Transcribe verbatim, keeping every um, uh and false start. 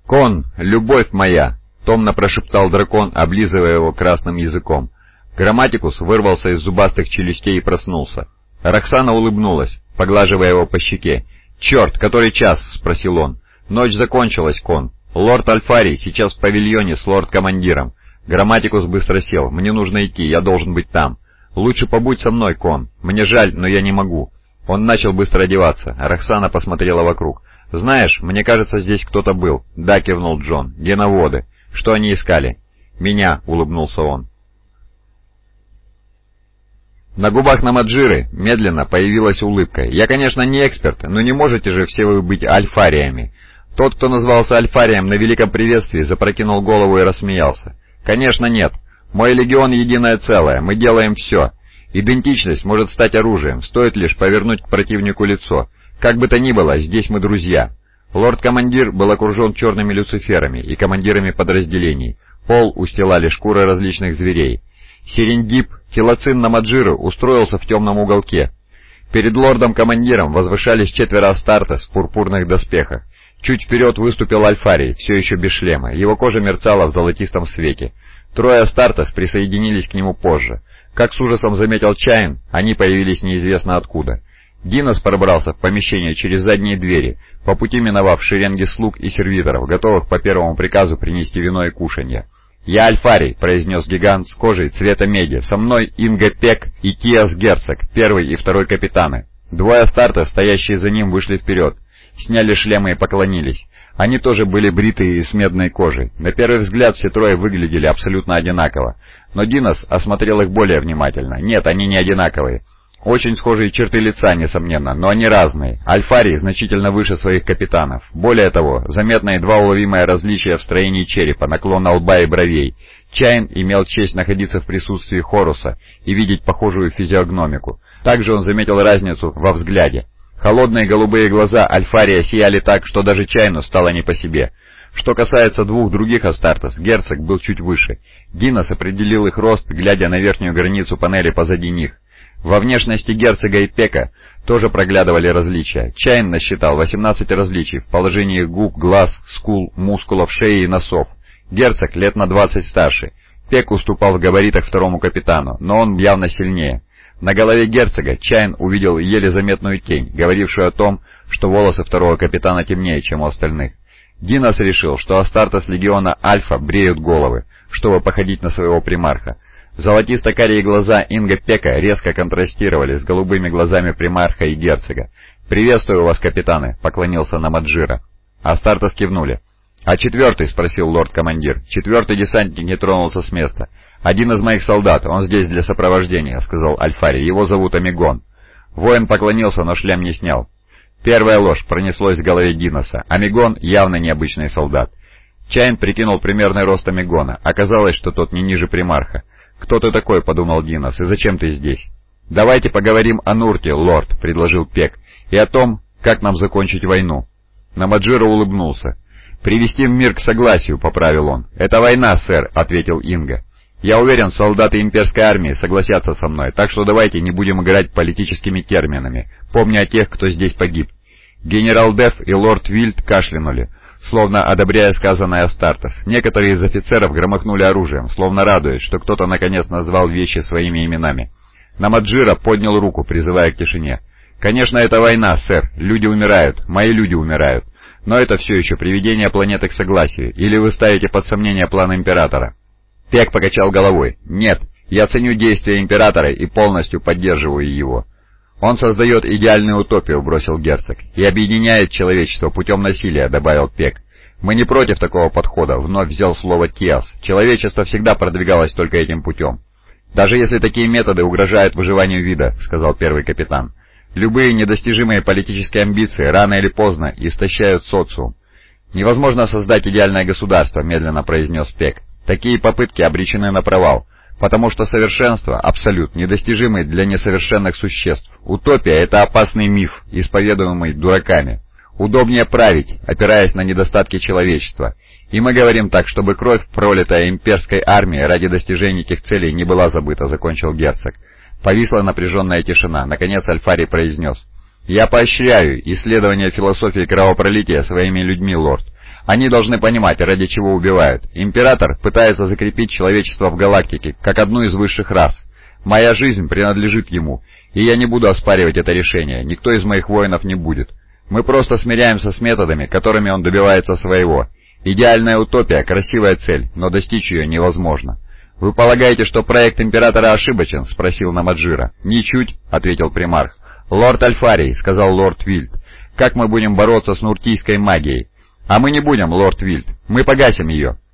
«Кон, любовь моя!» — томно прошептал дракон, облизывая его красным языком. Грамматикус вырвался из зубастых челюстей и проснулся. Роксана улыбнулась, поглаживая его по щеке. «Черт, который час?» — спросил он. «Ночь закончилась, Кон. Лорд Альфарий сейчас в павильоне с лорд-командиром». Грамматикус быстро сел. «Мне нужно идти, я должен быть там». «Лучше побудь со мной, Кон. Мне жаль, но я не могу». Он начал быстро одеваться. Роксана посмотрела вокруг. «Знаешь, мне кажется, здесь кто-то был». «Да», — кивнул Джон. «Геноводы. Что они искали?» «Меня», — улыбнулся он. На губах Намаджиры медленно появилась улыбка. «Я, конечно, не эксперт, но не можете же все вы быть альфариями». Тот, кто назвался альфарием на великом приветствии, запрокинул голову и рассмеялся. «Конечно нет. Мой легион единое целое, мы делаем все. Идентичность может стать оружием, стоит лишь повернуть к противнику лицо. Как бы то ни было, здесь мы друзья». Лорд-командир был окружен черными люциферами и командирами подразделений. Пол устилали шкуры различных зверей. Серендип, Телоцин Намаджиры, устроился в темном уголке. Перед лордом-командиром возвышались четверо астартес в пурпурных доспехах. Чуть вперед выступил Альфарий, все еще без шлема, его кожа мерцала в золотистом свете. Трое астартес присоединились к нему позже. Как с ужасом заметил Чайн, они появились неизвестно откуда. Динос пробрался в помещение через задние двери, по пути миновав шеренги слуг и сервиторов, готовых по первому приказу принести вино и кушанье. «Я Альфарий», — произнес гигант с кожей цвета меди. «Со мной Инга Пек и Тиас Герцог, первый и второй капитаны». Двое астартес, стоящие за ним, вышли вперед, сняли шлемы и поклонились. Они тоже были бритые и с медной кожей. На первый взгляд все трое выглядели абсолютно одинаково. Но Динос осмотрел их более внимательно. Нет, они не одинаковые. Очень схожие черты лица, несомненно, но они разные. Альфарий значительно выше своих капитанов. Более того, заметно едва уловимое различие в строении черепа, наклона лба и бровей. Чайн имел честь находиться в присутствии Хоруса и видеть похожую физиогномику. Также он заметил разницу во взгляде. Холодные голубые глаза Альфария сияли так, что даже Чайну стало не по себе. Что касается двух других астартес, герцог был чуть выше. Динос определил их рост, глядя на верхнюю границу панели позади них. Во внешности герцога и Пека тоже проглядывали различия. Чайн насчитал восемнадцать различий в положении губ, глаз, скул, мускулов шеи и носов. Герцог лет на двадцать старше. Пек уступал в габаритах второму капитану, но он явно сильнее. На голове герцога Чайн увидел еле заметную тень, говорившую о том, что волосы второго капитана темнее, чем у остальных. Динос решил, что астартес легиона Альфа бреют головы, чтобы походить на своего примарха. Золотисто-карие глаза Инга Пека резко контрастировали с голубыми глазами примарха и герцога. «Приветствую вас, капитаны», — поклонился Намаджира. Астартес кивнули. «А четвертый?» — спросил лорд-командир. Четвертый десантник не тронулся с места. «Один из моих солдат, он здесь для сопровождения», — сказал Альфарий. «Его зовут Амигон». Воин поклонился, но шлем не снял. Первая ложь пронеслось в голове Диноса. Амигон явно необычный солдат. Чайн прикинул примерный рост Амигона. Оказалось, что тот не ниже примарха. «Кто ты такой?» — подумал Динос. «И зачем ты здесь?» «Давайте поговорим о Нурте, лорд», — предложил Пек, — «и о том, как нам закончить войну». Намаджира улыбнулся. «Привести в мир к согласию», — поправил он. «Это война, сэр», — ответил Инга. «Я уверен, солдаты имперской армии согласятся со мной, так что давайте не будем играть политическими терминами, помня о тех, кто здесь погиб». Генерал Деф и лорд Вильд кашлянули, словно одобряя сказанное Астартес. Некоторые из офицеров громыхнули оружием, словно радуясь, что кто-то наконец назвал вещи своими именами. Намаджира поднял руку, призывая к тишине. «Конечно, это война, сэр. Люди умирают. Мои люди умирают. Но это все еще приведение планеты к согласию. Или вы ставите под сомнение план Императора?» Пек покачал головой. «Нет, я ценю действия Императора и полностью поддерживаю его». «Он создает идеальную утопию», — бросил герцог, — «и объединяет человечество путем насилия», — добавил Пек. «Мы не против такого подхода», — вновь взял слово Тиас. «Человечество всегда продвигалось только этим путем». «Даже если такие методы угрожают выживанию вида», — сказал первый капитан. «Любые недостижимые политические амбиции рано или поздно истощают социум». «Невозможно создать идеальное государство», — медленно произнес Пек. «Такие попытки обречены на провал. Потому что совершенство — абсолют, недостижимый для несовершенных существ. Утопия — это опасный миф, исповедуемый дураками. Удобнее править, опираясь на недостатки человечества. И мы говорим так, чтобы кровь, пролитая имперской армией ради достижения этих целей, не была забыта», — закончил герцог. Повисла напряженная тишина. Наконец Альфарий произнес. «Я поощряю исследование философии кровопролития своими людьми, лорд. Они должны понимать, ради чего убивают. Император пытается закрепить человечество в галактике, как одну из высших рас. Моя жизнь принадлежит ему, и я не буду оспаривать это решение, никто из моих воинов не будет. Мы просто смиряемся с методами, которыми он добивается своего. Идеальная утопия, красивая цель, но достичь ее невозможно. «Вы полагаете, что проект Императора ошибочен?» — спросил Намаджира. «Ничуть», — ответил примарх. «Лорд Альфарий», — сказал лорд Вильд, — «как мы будем бороться с нуртийской магией?» «А мы не будем, лорд Вильд, мы погасим ее».